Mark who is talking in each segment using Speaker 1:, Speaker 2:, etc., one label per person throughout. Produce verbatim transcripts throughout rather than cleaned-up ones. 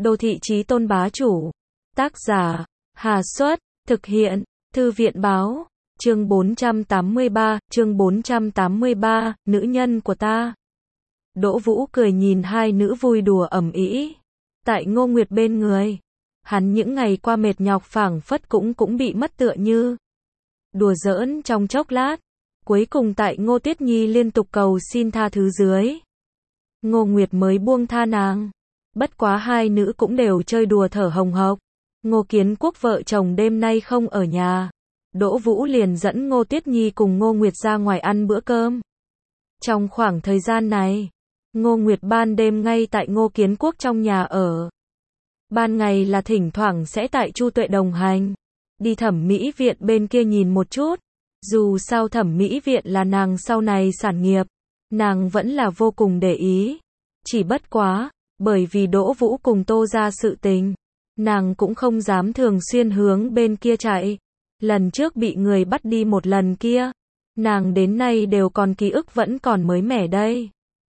Speaker 1: Đô thị chí tôn bá chủ. Tác giả, Hà Xuất, thực hiện, Thư viện báo, chương bốn trăm tám mươi ba, chương bốn trăm tám mươi ba, nữ nhân của ta. Đỗ Vũ cười nhìn hai nữ vui đùa ầm ĩ tại Ngô Nguyệt bên người. Hắn những ngày qua mệt nhọc phảng phất cũng cũng bị mất tựa như. Đùa giỡn trong chốc lát, cuối cùng tại Ngô Tuyết Nhi liên tục cầu xin tha thứ dưới, Ngô Nguyệt mới buông tha nàng. Bất quá hai nữ cũng đều chơi đùa thở hồng hộc. Ngô Kiến Quốc vợ chồng đêm nay không ở nhà. Đỗ Vũ liền dẫn Ngô Tuyết Nhi cùng Ngô Nguyệt ra ngoài ăn bữa cơm. Trong khoảng thời gian này, Ngô Nguyệt ban đêm ngay tại Ngô Kiến Quốc trong nhà ở. Ban ngày là thỉnh thoảng sẽ tại Chu Tuệ đồng hành, đi thẩm mỹ viện bên kia nhìn một chút. Dù sao thẩm mỹ viện là nàng sau này sản nghiệp, nàng vẫn là vô cùng để ý. Chỉ bất quá, bởi vì Đỗ Vũ cùng Tô ra sự tình, nàng cũng không dám thường xuyên hướng bên kia chạy. Lần trước bị người bắt đi một lần kia, nàng đến nay đều còn ký ức vẫn còn mới mẻ đây.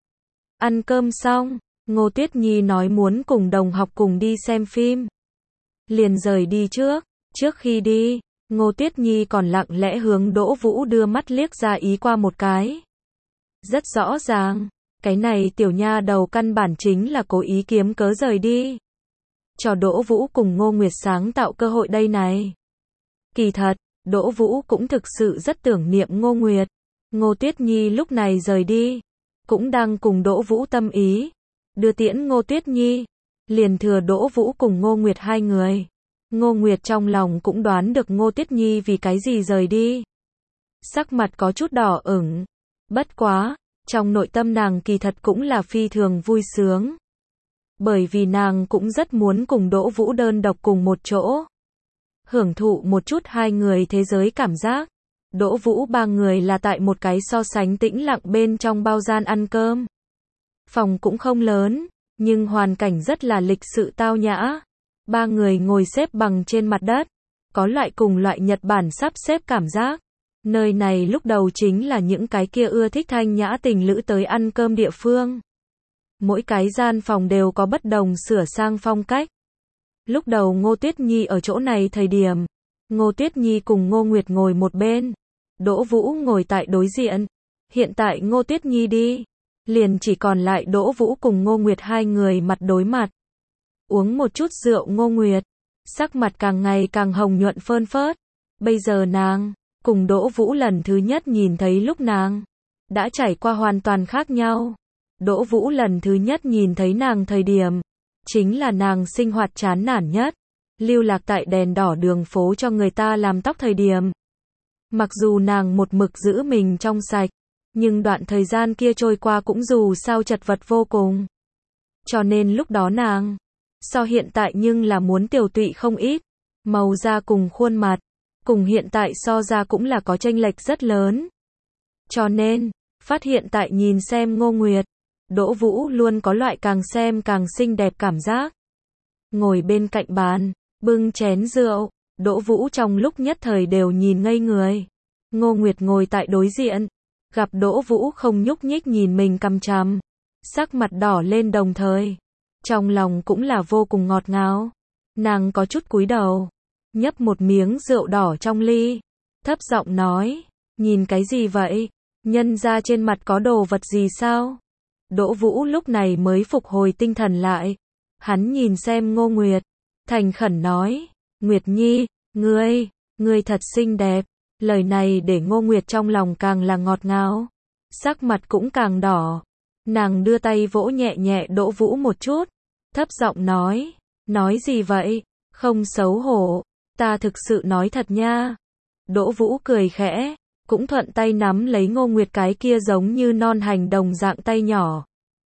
Speaker 1: Ăn cơm xong, Ngô Tuyết Nhi nói muốn cùng đồng học cùng đi xem phim. Liền rời đi trước. Trước khi đi, Ngô Tuyết Nhi còn lặng lẽ hướng Đỗ Vũ đưa mắt liếc ra ý qua một cái. Rất rõ ràng, cái này tiểu nha đầu căn bản chính là cố ý kiếm cớ rời đi, cho Đỗ Vũ cùng Ngô Nguyệt sáng tạo cơ hội đây này. Kỳ thật, Đỗ Vũ cũng thực sự rất tưởng niệm Ngô Nguyệt. Ngô Tuyết Nhi lúc này rời đi, cũng đang cùng Đỗ Vũ tâm ý đưa tiễn Ngô Tuyết Nhi, liền thừa Đỗ Vũ cùng Ngô Nguyệt hai người. Ngô Nguyệt trong lòng cũng đoán được Ngô Tuyết Nhi vì cái gì rời đi, sắc mặt có chút đỏ ửng. Bất quá, trong nội tâm nàng kỳ thật cũng là phi thường vui sướng, bởi vì nàng cũng rất muốn cùng Đỗ Vũ đơn độc cùng một chỗ, hưởng thụ một chút hai người thế giới cảm giác. Đỗ Vũ ba người là tại một cái so sánh tĩnh lặng bên trong bao gian ăn cơm. Phòng cũng không lớn, nhưng hoàn cảnh rất là lịch sự tao nhã. Ba người ngồi xếp bằng trên mặt đất, có loại cùng loại Nhật Bản sắp xếp cảm giác. Nơi này lúc đầu chính là những cái kia ưa thích thanh nhã tình lữ tới ăn cơm địa phương. Mỗi cái gian phòng đều có bất đồng sửa sang phong cách. Lúc đầu Ngô Tuyết Nhi ở chỗ này thời điểm, Ngô Tuyết Nhi cùng Ngô Nguyệt ngồi một bên, Đỗ Vũ ngồi tại đối diện. Hiện tại Ngô Tuyết Nhi đi, liền chỉ còn lại Đỗ Vũ cùng Ngô Nguyệt hai người mặt đối mặt. Uống một chút rượu Ngô Nguyệt, sắc mặt càng ngày càng hồng nhuận phơn phớt. Bây giờ nàng, cùng Đỗ Vũ lần thứ nhất nhìn thấy lúc nàng, đã trải qua hoàn toàn khác nhau. Đỗ Vũ lần thứ nhất nhìn thấy nàng thời điểm, chính là nàng sinh hoạt chán nản nhất, lưu lạc tại đèn đỏ đường phố cho người ta làm tóc thời điểm. Mặc dù nàng một mực giữ mình trong sạch, nhưng đoạn thời gian kia trôi qua cũng dù sao chật vật vô cùng. Cho nên lúc đó nàng, so hiện tại nhưng là muốn tiều tụy không ít. Màu da cùng khuôn mặt, cùng hiện tại so ra cũng là có chênh lệch rất lớn. Cho nên, phát hiện tại nhìn xem Ngô Nguyệt, Đỗ Vũ luôn có loại càng xem càng xinh đẹp cảm giác. Ngồi bên cạnh bàn, bưng chén rượu, Đỗ Vũ trong lúc nhất thời đều nhìn ngây người. Ngô Nguyệt ngồi tại đối diện, gặp Đỗ Vũ không nhúc nhích nhìn mình cằm chằm, sắc mặt đỏ lên đồng thời, trong lòng cũng là vô cùng ngọt ngào. Nàng có chút cúi đầu, nhấp một miếng rượu đỏ trong ly, thấp giọng nói, nhìn cái gì vậy? Nhân ra trên mặt có đồ vật gì sao? Đỗ Vũ lúc này mới phục hồi tinh thần lại. Hắn nhìn xem Ngô Nguyệt, thành khẩn nói, Nguyệt Nhi, ngươi, ngươi thật xinh đẹp. Lời này để Ngô Nguyệt trong lòng càng là ngọt ngào, sắc mặt cũng càng đỏ. Nàng đưa tay vỗ nhẹ nhẹ Đỗ Vũ một chút, thấp giọng nói, nói gì vậy? Không xấu hổ, ta thực sự nói thật nha. Đỗ Vũ cười khẽ, cũng thuận tay nắm lấy Ngô Nguyệt cái kia giống như non hành đồng dạng tay nhỏ,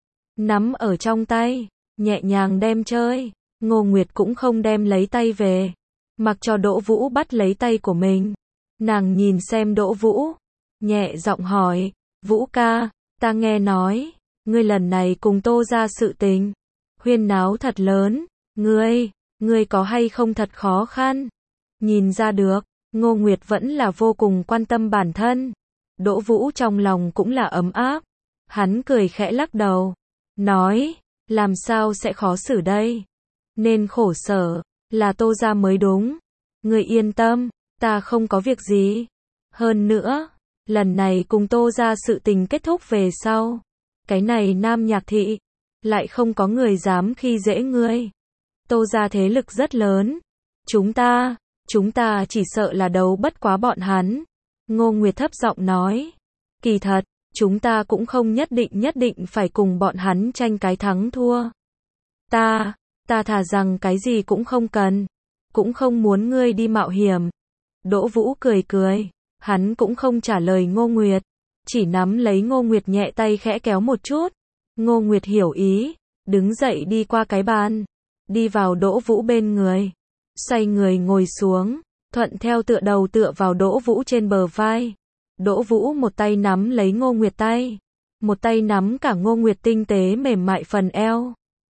Speaker 1: nắm ở trong tay, nhẹ nhàng đem chơi. Ngô Nguyệt cũng không đem lấy tay về, mặc cho Đỗ Vũ bắt lấy tay của mình. Nàng nhìn xem Đỗ Vũ, nhẹ giọng hỏi, Vũ ca, ta nghe nói, ngươi lần này cùng Tô ra sự tình, huyên náo thật lớn, ngươi, ngươi có hay không thật khó khăn? Nhìn ra được, Ngô Nguyệt vẫn là vô cùng quan tâm bản thân. Đỗ Vũ trong lòng cũng là ấm áp. Hắn cười khẽ lắc đầu, nói, làm sao sẽ khó xử đây? nên khổ sở, là Tô gia mới đúng. Ngươi yên tâm, ta không có việc gì. Hơn nữa, lần này cùng Tô gia sự tình kết thúc về sau, cái này Nam Nhạc thị, lại không có người dám khi dễ ngươi. Tô gia thế lực rất lớn. Chúng ta, chúng ta chỉ sợ là đấu bất quá bọn hắn. Ngô Nguyệt thấp giọng nói. Kỳ thật, chúng ta cũng không nhất định nhất định phải cùng bọn hắn tranh cái thắng thua. Ta, ta thà rằng cái gì cũng không cần. Cũng không muốn ngươi đi mạo hiểm. Đỗ Vũ cười cười. Hắn cũng không trả lời Ngô Nguyệt. Chỉ nắm lấy Ngô Nguyệt nhẹ tay khẽ kéo một chút. Ngô Nguyệt hiểu ý. Đứng dậy đi qua cái bàn. Đi vào Đỗ Vũ bên người. Xoay người ngồi xuống. Thuận theo tựa đầu tựa vào Đỗ Vũ trên bờ vai. Đỗ Vũ một tay nắm lấy Ngô Nguyệt tay. Một tay nắm cả Ngô Nguyệt tinh tế mềm mại phần eo.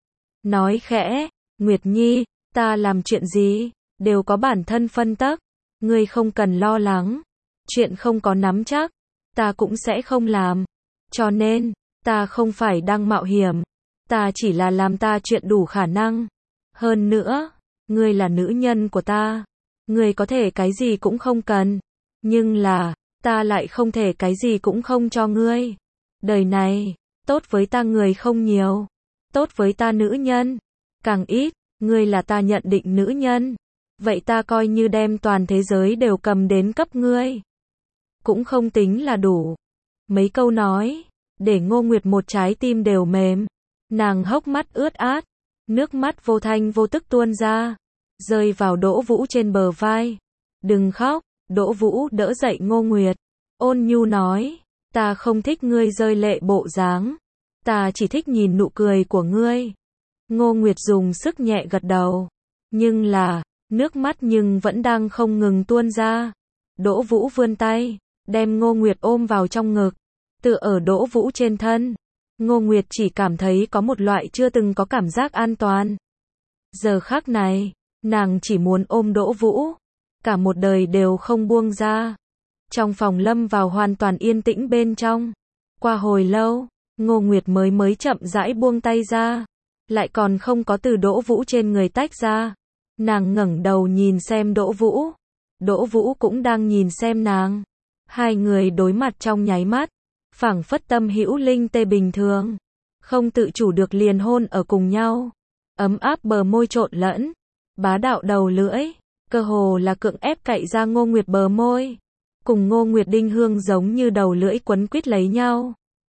Speaker 1: Nói khẽ. Nguyệt Nhi, ta làm chuyện gì, đều có bản thân phân tắc. Ngươi không cần lo lắng. Chuyện không có nắm chắc, ta cũng sẽ không làm. Cho nên, ta không phải đang mạo hiểm. Ta chỉ là làm ta chuyện đủ khả năng. Hơn nữa, ngươi là nữ nhân của ta. Ngươi có thể cái gì cũng không cần. Nhưng là, ta lại không thể cái gì cũng không cho ngươi. Đời này, tốt với ta người không nhiều. Tốt với ta nữ nhân, càng ít. Ngươi là ta nhận định nữ nhân. Vậy ta coi như đem toàn thế giới đều cầm đến cấp ngươi. Cũng không tính là đủ. Mấy câu nói, để Ngô Nguyệt một trái tim đều mềm. Nàng hốc mắt ướt át. Nước mắt vô thanh vô tức tuôn ra. Rơi vào Đỗ Vũ trên bờ vai. Đừng khóc. Đỗ Vũ đỡ dậy Ngô Nguyệt. Ôn nhu nói. Ta không thích ngươi rơi lệ bộ dáng. Ta chỉ thích nhìn nụ cười của ngươi. Ngô Nguyệt dùng sức nhẹ gật đầu. Nhưng là, nước mắt nhưng vẫn đang không ngừng tuôn ra. Đỗ Vũ vươn tay, đem Ngô Nguyệt ôm vào trong ngực. Tựa ở Đỗ Vũ trên thân. Ngô Nguyệt chỉ cảm thấy có một loại chưa từng có cảm giác an toàn. Giờ khắc này, nàng chỉ muốn ôm Đỗ Vũ. Cả một đời đều không buông ra. Trong phòng lâm vào hoàn toàn yên tĩnh bên trong. Qua hồi lâu, Ngô Nguyệt mới mới chậm rãi buông tay ra. Lại còn không có từ Đỗ Vũ trên người tách ra. Nàng ngẩng đầu nhìn xem Đỗ Vũ. Đỗ Vũ cũng đang nhìn xem nàng. Hai người đối mặt trong nháy mắt. Phảng phất tâm hữu linh tê bình thường. Không tự chủ được liền hôn ở cùng nhau. Ấm áp bờ môi trộn lẫn. Bá đạo đầu lưỡi. Cơ hồ là cưỡng ép cậy ra Ngô Nguyệt bờ môi. Cùng Ngô Nguyệt đinh hương giống như đầu lưỡi quấn quýt lấy nhau.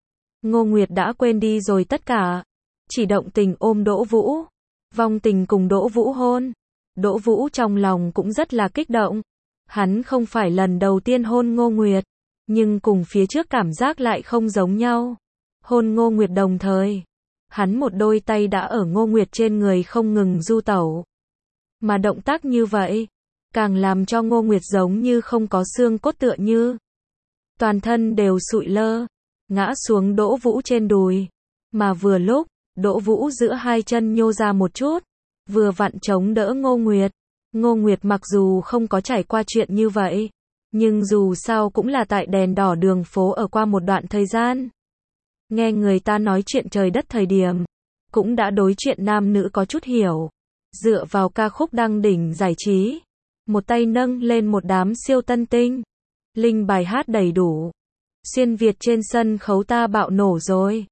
Speaker 1: Ngô Nguyệt đã quên đi rồi tất cả. Chỉ động tình ôm Đỗ Vũ. Vong tình cùng Đỗ Vũ hôn. Đỗ Vũ trong lòng cũng rất là kích động. Hắn không phải lần đầu tiên hôn Ngô Nguyệt. Nhưng cùng phía trước cảm giác lại không giống nhau. Hôn Ngô Nguyệt đồng thời. Hắn một đôi tay đã ở Ngô Nguyệt trên người không ngừng du tẩu. Mà động tác như vậy. Càng làm cho Ngô Nguyệt giống như không có xương cốt tựa như. Toàn thân đều sụi lơ. Ngã xuống Đỗ Vũ trên đùi. Mà vừa lúc. Đỗ Vũ giữa hai chân nhô ra một chút. Vừa vặn chống đỡ Ngô Nguyệt. Ngô Nguyệt mặc dù không có trải qua chuyện như vậy. Nhưng dù sao cũng là tại đèn đỏ đường phố ở qua một đoạn thời gian. Nghe người ta nói chuyện trời đất thời điểm. Cũng đã đối chuyện nam nữ có chút hiểu. Dựa vào ca khúc đăng đỉnh giải trí. Một tay nâng lên một đám siêu tân tinh. Linh bài hát đầy đủ. Xuyên Việt trên sân khấu ta bạo nổ rồi.